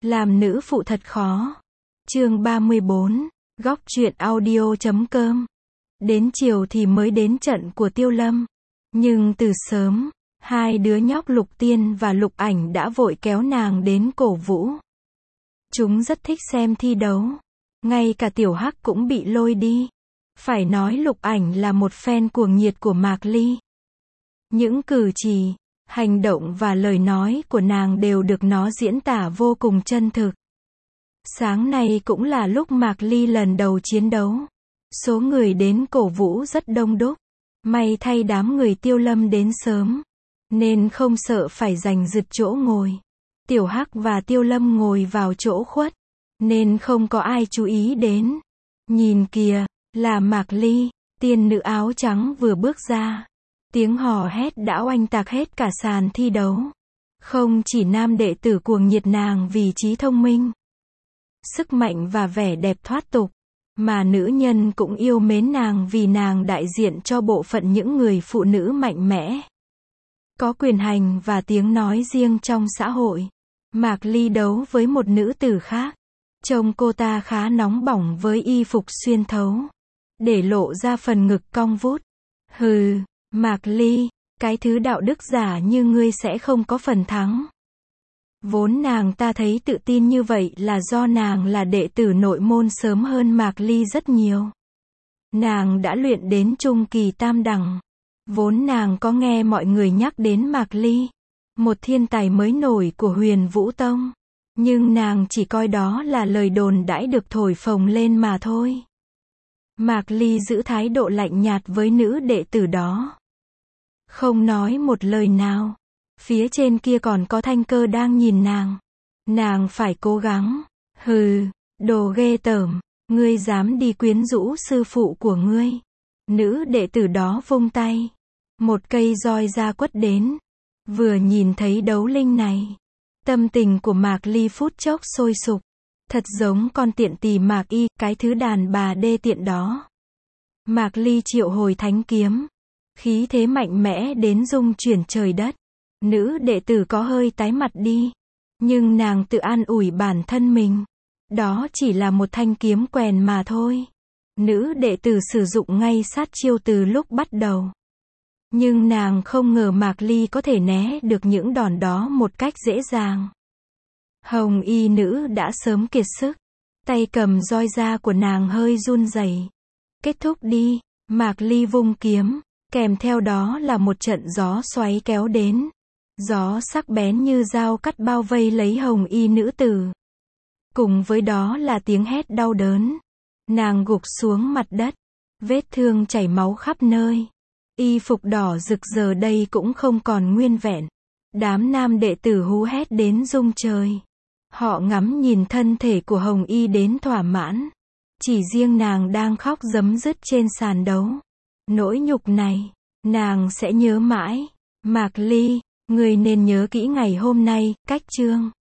Làm nữ phụ thật khó. Chương 34, góc truyện audio.com. Đến chiều thì mới đến trận của Tiêu Lâm. Nhưng từ sớm, hai đứa nhóc Lục Tiên và Lục Ảnh đã vội kéo nàng đến cổ vũ. Chúng rất thích xem thi đấu. Ngay cả Tiểu Hắc cũng bị lôi đi. Phải nói Lục Ảnh là một fan cuồng nhiệt của Mạc Ly. Những cử chỉ, hành động và lời nói của nàng đều được nó diễn tả vô cùng chân thực. Sáng nay cũng là lúc Mạc Ly lần đầu chiến đấu. Số người đến cổ vũ rất đông đúc. May thay đám người Tiêu Lâm đến sớm, nên không sợ phải giành giật chỗ ngồi. Tiểu Hắc và Tiêu Lâm ngồi vào chỗ khuất, nên không có ai chú ý đến. Nhìn kìa, là Mạc Ly, tiên nữ áo trắng vừa bước ra. Tiếng hò hét đã oanh tạc hết cả sàn thi đấu. Không chỉ nam đệ tử cuồng nhiệt nàng vì trí thông minh, sức mạnh và vẻ đẹp thoát tục, mà nữ nhân cũng yêu mến nàng vì nàng đại diện cho bộ phận những người phụ nữ mạnh mẽ, có quyền hành và tiếng nói riêng trong xã hội. Mạc Ly đấu với một nữ tử khác. Trông cô ta khá nóng bỏng với y phục xuyên thấu, để lộ ra phần ngực cong vút. Hừ, Mạc Ly, cái thứ đạo đức giả như ngươi sẽ không có phần thắng. Vốn nàng ta thấy tự tin như vậy là do nàng là đệ tử nội môn sớm hơn Mạc Ly rất nhiều. Nàng đã luyện đến trung kỳ tam đẳng. Vốn nàng có nghe mọi người nhắc đến Mạc Ly, một thiên tài mới nổi của Huyền Vũ Tông. Nhưng nàng chỉ coi đó là lời đồn đãi được thổi phồng lên mà thôi. Mạc Ly giữ thái độ lạnh nhạt với nữ đệ tử đó, không nói một lời nào. Phía trên kia còn có Thanh Cơ đang nhìn nàng. Nàng phải cố gắng. Hừ, đồ ghê tởm, ngươi dám đi quyến rũ sư phụ của ngươi. Nữ đệ tử đó vung tay, một cây roi ra quất đến. Vừa nhìn thấy đấu linh này, tâm tình của Mạc Ly phút chốc sôi sục. Thật giống con tiện tỳ Mạc Y, cái thứ đàn bà đê tiện đó. Mạc Ly triệu hồi thánh kiếm, khí thế mạnh mẽ đến rung chuyển trời đất. Nữ đệ tử có hơi tái mặt đi, nhưng nàng tự an ủi bản thân mình. Đó chỉ là một thanh kiếm quèn mà thôi. Nữ đệ tử sử dụng ngay sát chiêu từ lúc bắt đầu. Nhưng nàng không ngờ Mạc Ly có thể né được những đòn đó một cách dễ dàng. Hồng y nữ đã sớm kiệt sức. Tay cầm roi da của nàng hơi run rẩy. Kết thúc đi, Mạc Ly vung kiếm, kèm theo đó là một trận gió xoáy kéo đến. Gió sắc bén như dao cắt bao vây lấy hồng y nữ tử. Cùng với đó là tiếng hét đau đớn. Nàng gục xuống mặt đất, vết thương chảy máu khắp nơi. Y phục đỏ rực giờ đây cũng không còn nguyên vẹn. Đám nam đệ tử hú hét đến rung trời. Họ ngắm nhìn thân thể của hồng y đến thỏa mãn. Chỉ riêng nàng đang khóc rấm rứt trên sàn đấu. Nỗi nhục này, nàng sẽ nhớ mãi. Mạc Ly, người nên nhớ kỹ ngày hôm nay, cách chương.